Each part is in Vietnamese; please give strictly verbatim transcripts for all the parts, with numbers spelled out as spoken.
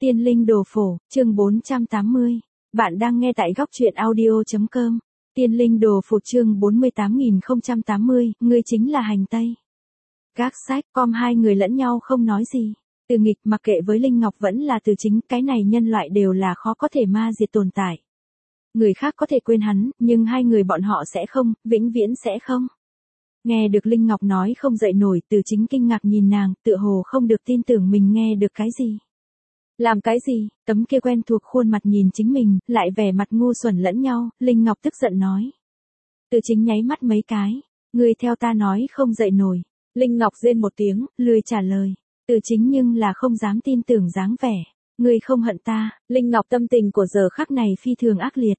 Tiên linh đồ phổ, chương bốn trăm tám mươi. Bạn đang nghe tại góc truyện audio.com. Tiên linh đồ phổ chương bốn mươi tám nghìn không trăm tám mươi, ngươi chính là hành tây. Các sách, com hai người lẫn nhau không nói gì. Từ nghịch mặc kệ với Linh Ngọc vẫn là từ chính, cái này nhân loại đều là khó có thể ma diệt tồn tại. Người khác có thể quên hắn, nhưng hai người bọn họ sẽ không, vĩnh viễn sẽ không. Nghe được Linh Ngọc nói không dậy nổi, Từ Chính kinh ngạc nhìn nàng, tựa hồ không được tin tưởng mình nghe được cái gì. Làm cái gì? Tấm kia quen thuộc khuôn mặt nhìn chính mình, lại vẻ mặt ngu xuẩn lẫn nhau, Linh Ngọc tức giận nói. Từ Chính nháy mắt mấy cái, ngươi theo ta nói không dậy nổi. Linh Ngọc rên một tiếng, lười trả lời. Từ Chính nhưng là không dám tin tưởng dáng vẻ. Ngươi không hận ta. Linh Ngọc tâm tình của giờ khắc này phi thường ác liệt.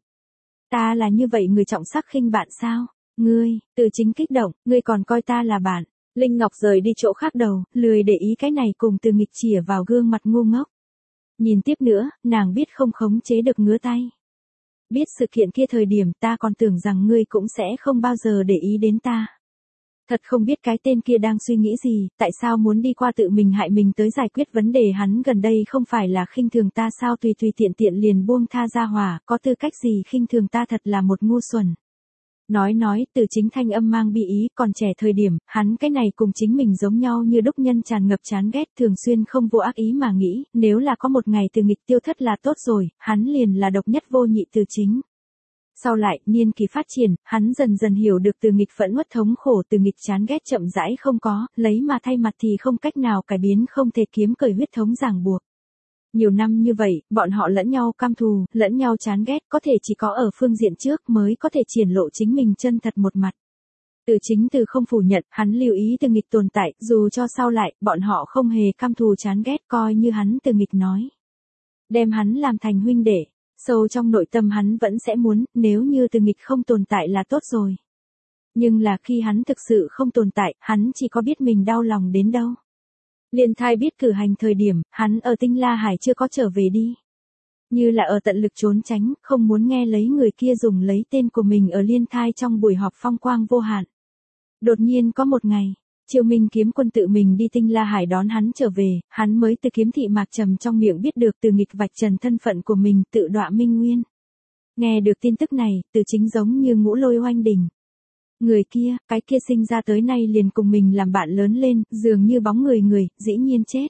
Ta là như vậy người trọng sắc khinh bạn sao? Ngươi, Từ Chính kích động, ngươi còn coi ta là bạn. Linh Ngọc rời đi chỗ khác đầu, lười để ý cái này cùng Từ Nghịch chìa vào gương mặt ngu ngốc. Nhìn tiếp nữa, nàng biết không khống chế được ngứa tay. Biết sự kiện kia thời điểm ta còn tưởng rằng ngươi cũng sẽ không bao giờ để ý đến ta. Thật không biết cái tên kia đang suy nghĩ gì, tại sao muốn đi qua tự mình hại mình tới giải quyết vấn đề hắn gần đây không phải là khinh thường ta sao tùy tùy tiện tiện liền buông tha ra hỏa, có tư cách gì khinh thường ta thật là một ngu xuẩn. Nói nói, Từ Chính thanh âm mang bi ý, còn trẻ thời điểm, hắn cái này cùng chính mình giống nhau như đúc nhân tràn ngập chán ghét, thường xuyên không vô ác ý mà nghĩ, nếu là có một ngày Từ Nghịch tiêu thất là tốt rồi, hắn liền là độc nhất vô nhị Từ Chính. Sau lại, niên kỳ phát triển, hắn dần dần hiểu được Từ Nghịch phẫn uất thống khổ, Từ Nghịch chán ghét chậm rãi không có, lấy mà thay mặt thì không cách nào cải biến, không thể kiếm cởi huyết thống ràng buộc. Nhiều năm như vậy, bọn họ lẫn nhau căm thù, lẫn nhau chán ghét, có thể chỉ có ở phương diện trước mới có thể triển lộ chính mình chân thật một mặt. Từ Chính từ không phủ nhận, hắn lưu ý Từ Nghịch tồn tại, dù cho sau lại, bọn họ không hề căm thù chán ghét, coi như hắn Từ Nghịch nói. Đem hắn làm thành huynh đệ, sâu trong nội tâm hắn vẫn sẽ muốn, nếu như Từ Nghịch không tồn tại là tốt rồi. Nhưng là khi hắn thực sự không tồn tại, hắn chỉ có biết mình đau lòng đến đâu. Liên Thai biết cử hành thời điểm, hắn ở Tinh La Hải chưa có trở về đi. Như là ở tận lực trốn tránh, không muốn nghe lấy người kia dùng lấy tên của mình ở Liên Thai trong buổi họp phong quang vô hạn. Đột nhiên có một ngày, Triều Minh Kiếm Quân tự mình đi Tinh La Hải đón hắn trở về, hắn mới từ Kiếm Thị Mạc Trầm trong miệng biết được Từ Nghịch vạch trần thân phận của mình, tự đọa minh nguyên. Nghe được tin tức này, Từ Chính giống như ngũ lôi oanh đỉnh. Người kia, cái kia sinh ra tới nay liền cùng mình làm bạn lớn lên, dường như bóng người người, dĩ nhiên chết.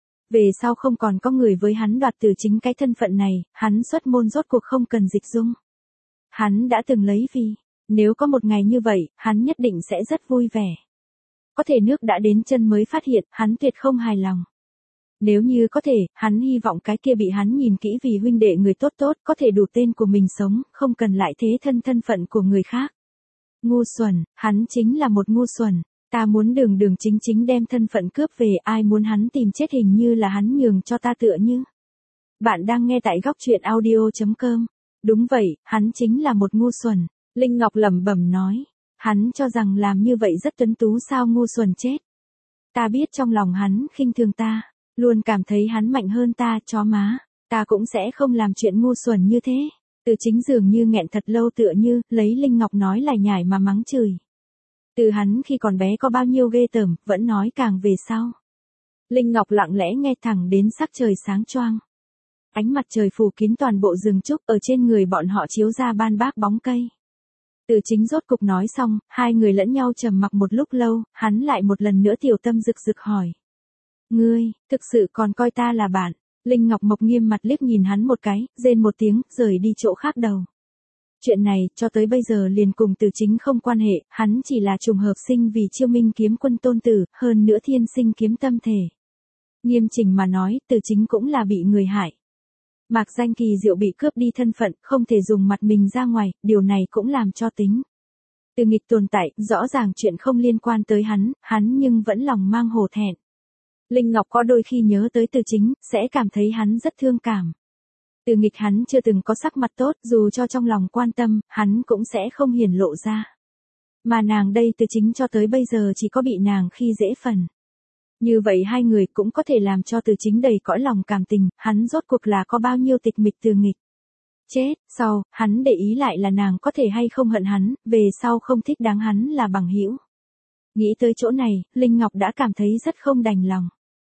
Về sau không còn có người với hắn đoạt từ chính cái thân phận này, hắn xuất môn rốt cuộc không cần dịch dung. Hắn đã từng lấy vì, nếu có một ngày như vậy, hắn nhất định sẽ rất vui vẻ. Có thể nước đã đến chân mới phát hiện, hắn tuyệt không hài lòng. Nếu như có thể, hắn hy vọng cái kia bị hắn nhìn kỹ vì huynh đệ người tốt tốt, có thể đủ tên của mình sống, không cần lại thế thân thân phận của người khác. Ngu xuẩn, hắn chính là một ngu xuẩn, ta muốn đường đường chính chính đem thân phận cướp về, ai muốn hắn tìm chết hình như là hắn nhường cho ta tựa như. Bạn đang nghe tại góc truyện audio.com. Đúng vậy, hắn chính là một ngu xuẩn, Linh Ngọc lẩm bẩm nói, hắn cho rằng làm như vậy rất tuấn tú sao ngu xuẩn chết. Ta biết trong lòng hắn khinh thường ta, luôn cảm thấy hắn mạnh hơn ta, chó má, ta cũng sẽ không làm chuyện ngu xuẩn như thế. Từ Chính dường như nghẹn thật lâu tựa như, lấy Linh Ngọc nói lại nhải mà mắng chửi. Từ hắn khi còn bé có bao nhiêu ghê tởm, vẫn nói càng về sau. Linh Ngọc lặng lẽ nghe thẳng đến sắc trời sáng choang. Ánh mặt trời phủ kín toàn bộ rừng trúc, ở trên người bọn họ chiếu ra ban bác bóng cây. Từ Chính rốt cục nói xong, hai người lẫn nhau trầm mặc một lúc lâu, hắn lại một lần nữa tiểu tâm rực rực hỏi. Ngươi, thực sự còn coi ta là bạn? Linh Ngọc Mộc nghiêm mặt liếc nhìn hắn một cái, rên một tiếng, rời đi chỗ khác đầu. Chuyện này, cho tới bây giờ liền cùng Từ Chính không quan hệ, hắn chỉ là trùng hợp sinh vì Chiêu Minh Kiếm Quân tôn tử, hơn nữa thiên sinh kiếm tâm thể. Nghiêm chỉnh mà nói, Từ Chính cũng là bị người hại. Mạc Danh kỳ diệu bị cướp đi thân phận, không thể dùng mặt mình ra ngoài, điều này cũng làm cho tính. Từ Nghịch tồn tại, rõ ràng chuyện không liên quan tới hắn, hắn nhưng vẫn lòng mang hổ thẹn. Linh Ngọc có đôi khi nhớ tới Từ Chính, sẽ cảm thấy hắn rất thương cảm. Từ Nghịch hắn chưa từng có sắc mặt tốt, dù cho trong lòng quan tâm, hắn cũng sẽ không hiển lộ ra. Mà nàng đây Từ Chính cho tới bây giờ chỉ có bị nàng khi dễ phần. Như vậy hai người cũng có thể làm cho Từ Chính đầy cõi lòng cảm tình, hắn rốt cuộc là có bao nhiêu tịch mịch Từ Nghịch. Chết, sau, hắn để ý lại là nàng có thể hay không hận hắn, về sau không thích đáng hắn là bằng hữu. Nghĩ tới chỗ này, Linh Ngọc đã cảm thấy rất không đành lòng.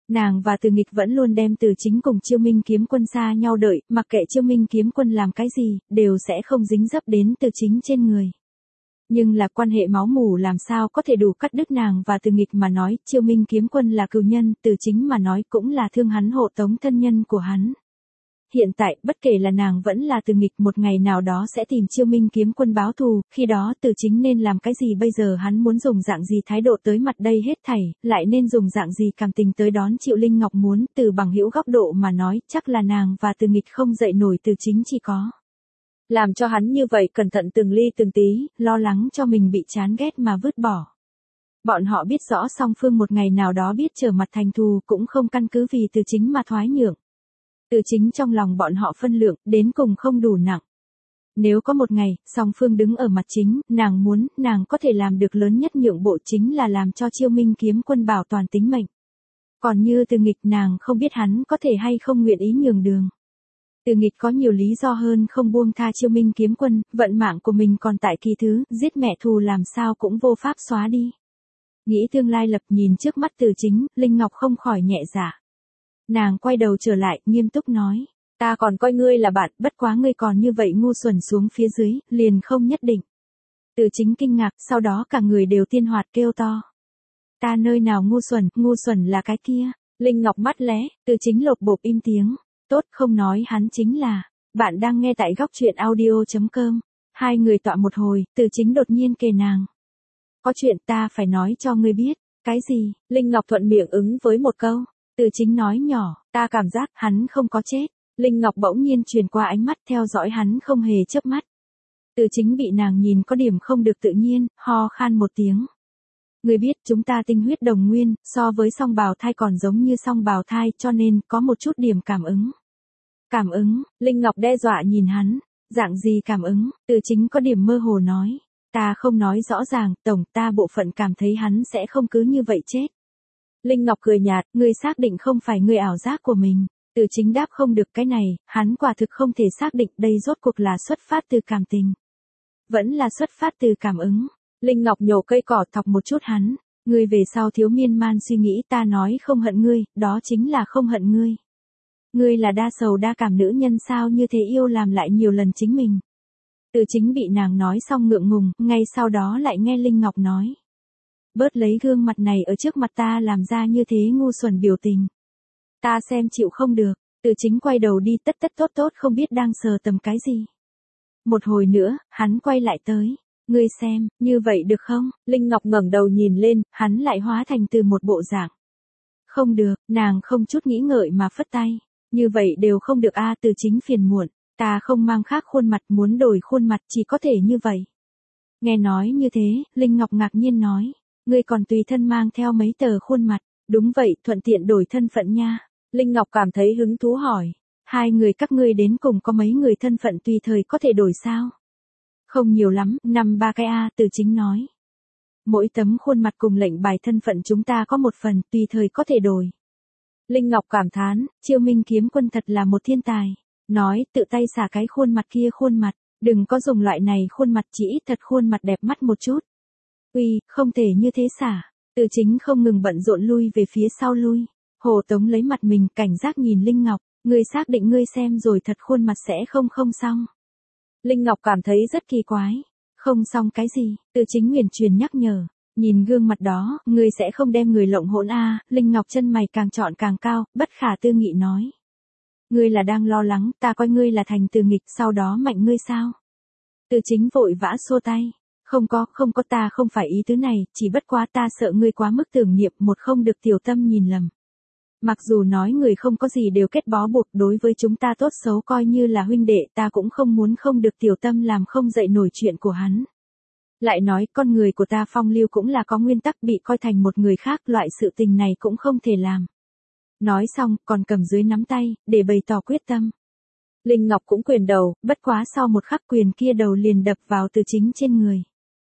Nàng và Từ Nghịch vẫn luôn đem Từ Chính cùng Chiêu Minh Kiếm Quân xa nhau đợi, mặc kệ Chiêu Minh Kiếm Quân làm cái gì, đều sẽ không dính dấp đến Từ Chính trên người. Nhưng là quan hệ máu mủ làm sao có thể đủ cắt đứt nàng và Từ Nghịch mà nói, Chiêu Minh Kiếm Quân là cừu nhân, Từ Chính mà nói cũng là thương hắn hộ tống thân nhân của hắn. Hiện tại, bất kể là nàng vẫn là Từ Nghịch, một ngày nào đó sẽ tìm Chiêu Minh Kiếm Quân báo thù, khi đó Từ Chính nên làm cái gì, bây giờ hắn muốn dùng dạng gì thái độ tới mặt đây hết thảy, lại nên dùng dạng gì cảm tình tới đón Triệu Linh Ngọc muốn, từ bằng hữu góc độ mà nói, chắc là nàng và Từ Nghịch không dậy nổi Từ Chính, chỉ có làm cho hắn như vậy cẩn thận từng ly từng tí, lo lắng cho mình bị chán ghét mà vứt bỏ. Bọn họ biết rõ song phương một ngày nào đó biết trở mặt thành thù, cũng không căn cứ vì Từ Chính mà thoái nhượng. Từ Chính trong lòng bọn họ phân lượng, đến cùng không đủ nặng. Nếu có một ngày, song phương đứng ở mặt chính, nàng muốn, nàng có thể làm được lớn nhất nhượng bộ chính là làm cho Chiêu Minh Kiếm Quân bảo toàn tính mệnh. Còn như Từ Nghịch, nàng không biết hắn có thể hay không nguyện ý nhường đường. Từ Nghịch có nhiều lý do hơn không buông tha Chiêu Minh Kiếm Quân, vận mạng của mình còn tại kỳ thứ, giết mẹ thù làm sao cũng vô pháp xóa đi. Nghĩ tương lai lập nhìn trước mắt Từ Chính, Linh Ngọc không khỏi nhẹ dạ. Nàng quay đầu trở lại, nghiêm túc nói, ta còn coi ngươi là bạn, bất quá ngươi còn như vậy ngu xuẩn xuống phía dưới, liền không nhất định. Từ Chính kinh ngạc, sau đó cả người đều tiên hoạt kêu to. Ta nơi nào ngu xuẩn, ngu xuẩn là cái kia. Linh Ngọc mắt lé, Từ Chính lột bộp im tiếng. Tốt, không nói hắn chính là, bạn đang nghe tại góc truyện audio chấm com. Hai người tọa một hồi, Từ Chính đột nhiên kề nàng. Có chuyện ta phải nói cho ngươi biết. Cái gì? Linh Ngọc thuận miệng ứng với một câu. Từ Chính nói nhỏ, ta cảm giác hắn không có chết. Linh Ngọc bỗng nhiên truyền qua ánh mắt theo dõi hắn không hề chớp mắt. Từ Chính bị nàng nhìn có điểm không được tự nhiên, ho khan một tiếng. Ngươi biết chúng ta tinh huyết đồng nguyên, so với song bào thai còn giống như song bào thai, cho nên có một chút điểm cảm ứng. Cảm ứng, Linh Ngọc đe dọa nhìn hắn, dạng gì cảm ứng, Từ Chính có điểm mơ hồ nói. Ta không nói rõ ràng, tổng ta bộ phận cảm thấy hắn sẽ không cứ như vậy chết. Linh Ngọc cười nhạt, ngươi xác định không phải ngươi ảo giác của mình. Từ Chính đáp không được cái này, hắn quả thực không thể xác định đây rốt cuộc là xuất phát từ cảm tình. Vẫn là xuất phát từ cảm ứng. Linh Ngọc nhổ cây cỏ thọc một chút hắn. Ngươi về sau thiếu miên man suy nghĩ, ta nói không hận ngươi, đó chính là không hận ngươi. Ngươi là đa sầu đa cảm nữ nhân sao như thế yêu làm lại nhiều lần chính mình. Từ Chính bị nàng nói xong ngượng ngùng, ngay sau đó lại nghe Linh Ngọc nói. Bớt lấy gương mặt này ở trước mặt ta làm ra như thế ngu xuẩn biểu tình. Ta xem chịu không được, Từ Chính quay đầu đi tất tất tốt tốt không biết đang sờ tầm cái gì. Một hồi nữa, hắn quay lại tới. Ngươi xem, như vậy được không? Linh Ngọc ngẩng đầu nhìn lên, hắn lại hóa thành từ một bộ dạng. Không được, nàng không chút nghĩ ngợi mà phất tay. Như vậy đều không được a. Từ Chính phiền muộn. Ta không mang khác khuôn mặt, muốn đổi khuôn mặt chỉ có thể như vậy. Nghe nói như thế, Linh Ngọc ngạc nhiên nói. Ngươi còn tùy thân mang theo mấy tờ khuôn mặt. Đúng vậy, thuận tiện đổi thân phận nha. Linh Ngọc cảm thấy hứng thú hỏi. Hai người các ngươi đến cùng có mấy người thân phận tùy thời có thể đổi sao? Không nhiều lắm, năm ba cái a. Từ Chính nói. Mỗi tấm khuôn mặt cùng lệnh bài thân phận chúng ta có một phần, tùy thời có thể đổi. Linh Ngọc cảm thán, Chiêu Minh Kiếm Quân thật là một thiên tài. Nói, tự tay xả cái khuôn mặt kia khuôn mặt, đừng có dùng loại này khuôn mặt, chỉ ít thật khuôn mặt đẹp mắt một chút. Uy, không thể như thế xả. Từ Chính không ngừng bận rộn lui về phía sau lui. Hồ Tống lấy mặt mình, cảnh giác nhìn Linh Ngọc, ngươi xác định ngươi xem rồi thật khuôn mặt sẽ không không xong. Linh Ngọc cảm thấy rất kỳ quái. Không xong cái gì? Từ Chính huyền truyền nhắc nhở. Nhìn gương mặt đó, ngươi sẽ không đem người lộng hỗn a. À. Linh Ngọc chân mày càng trọn càng cao, bất khả tư nghị nói. Ngươi là đang lo lắng, ta coi ngươi là thành Từ Nghịch, sau đó mạnh ngươi sao? Từ Chính vội vã xua tay. Không có, không có, ta không phải ý tứ này, chỉ bất quá ta sợ ngươi quá mức tưởng niệm, một không được tiểu tâm nhìn lầm. Mặc dù nói người không có gì đều kết bó buộc, đối với chúng ta tốt xấu coi như là huynh đệ, ta cũng không muốn không được tiểu tâm làm không dậy nổi chuyện của hắn. Lại nói, con người của ta phong lưu cũng là có nguyên tắc, bị coi thành một người khác, loại sự tình này cũng không thể làm. Nói xong, còn cầm dưới nắm tay, để bày tỏ quyết tâm. Linh Ngọc cũng quyền đầu, bất quá sau một khắc quyền kia đầu liền đập vào Từ Chính trên người.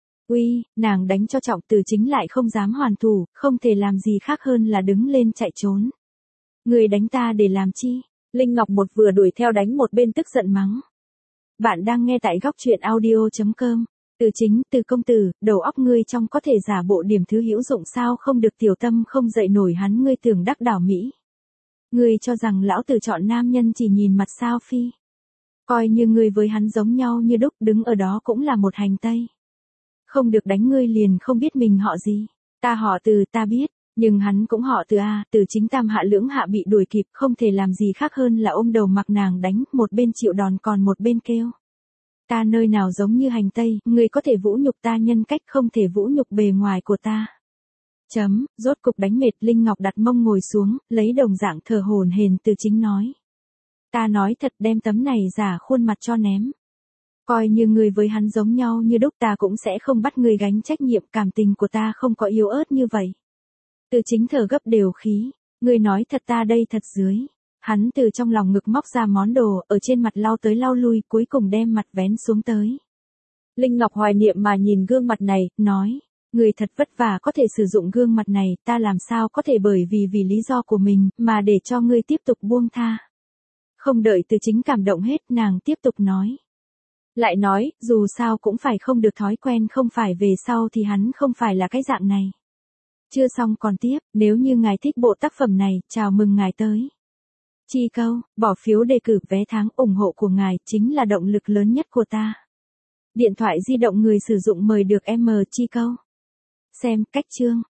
Uy, nàng đánh cho trọng, Từ Chính lại không dám hoàn thủ, không thể làm gì khác hơn là đứng lên chạy trốn. Người đánh ta để làm chi? Linh Ngọc một vừa đuổi theo đánh một bên tức giận mắng. Bạn đang nghe tại góc truyện audio chấm com. Từ chính, từ công tử, đầu óc ngươi trong có thể giả bộ điểm thứ hữu dụng sao không được tiểu tâm không dậy nổi hắn ngươi tưởng đắc đảo Mỹ. Ngươi cho rằng lão tử chọn nam nhân chỉ nhìn mặt sao phi. Coi như ngươi với hắn giống nhau như đúc đứng ở đó cũng là một hành tây. Không được đánh ngươi liền không biết mình họ gì. Ta họ Từ ta biết, nhưng hắn cũng họ Từ a, Từ chính tam hạ lưỡng hạ bị đuổi kịp không thể làm gì khác hơn là ôm đầu mặc nàng đánh, một bên chịu đòn còn một bên kêu. Ta nơi nào giống như hành tây, ngươi có thể vũ nhục ta nhân cách không thể vũ nhục bề ngoài của ta. Chấm, rốt cục đánh mệt Linh Ngọc đặt mông ngồi xuống, lấy đồng dạng thở hổn hển Từ chính nói. Ta nói thật đem tấm này giả khuôn mặt cho ném. Coi như ngươi với hắn giống nhau như đúc ta cũng sẽ không bắt ngươi gánh trách nhiệm cảm tình của ta không có yếu ớt như vậy. Từ chính thở gấp đều khí, ngươi nói thật ta đây thật dưới. Hắn từ trong lòng ngực móc ra món đồ, ở trên mặt lau tới lau lui, cuối cùng đem mặt vén xuống tới. Linh Ngọc hoài niệm mà nhìn gương mặt này, nói, người thật vất vả có thể sử dụng gương mặt này, ta làm sao có thể bởi vì vì lý do của mình, mà để cho ngươi tiếp tục buông tha. Không đợi Từ chính cảm động hết, nàng tiếp tục nói. Lại nói, dù sao cũng phải không được thói quen không phải về sau thì hắn không phải là cái dạng này. Chưa xong còn tiếp, nếu như ngài thích bộ tác phẩm này, chào mừng ngài tới. Chi câu, bỏ phiếu đề cử vé tháng ủng hộ của ngài chính là động lực lớn nhất của ta. Điện thoại di động người sử dụng mời được em Chi câu. Xem cách chương.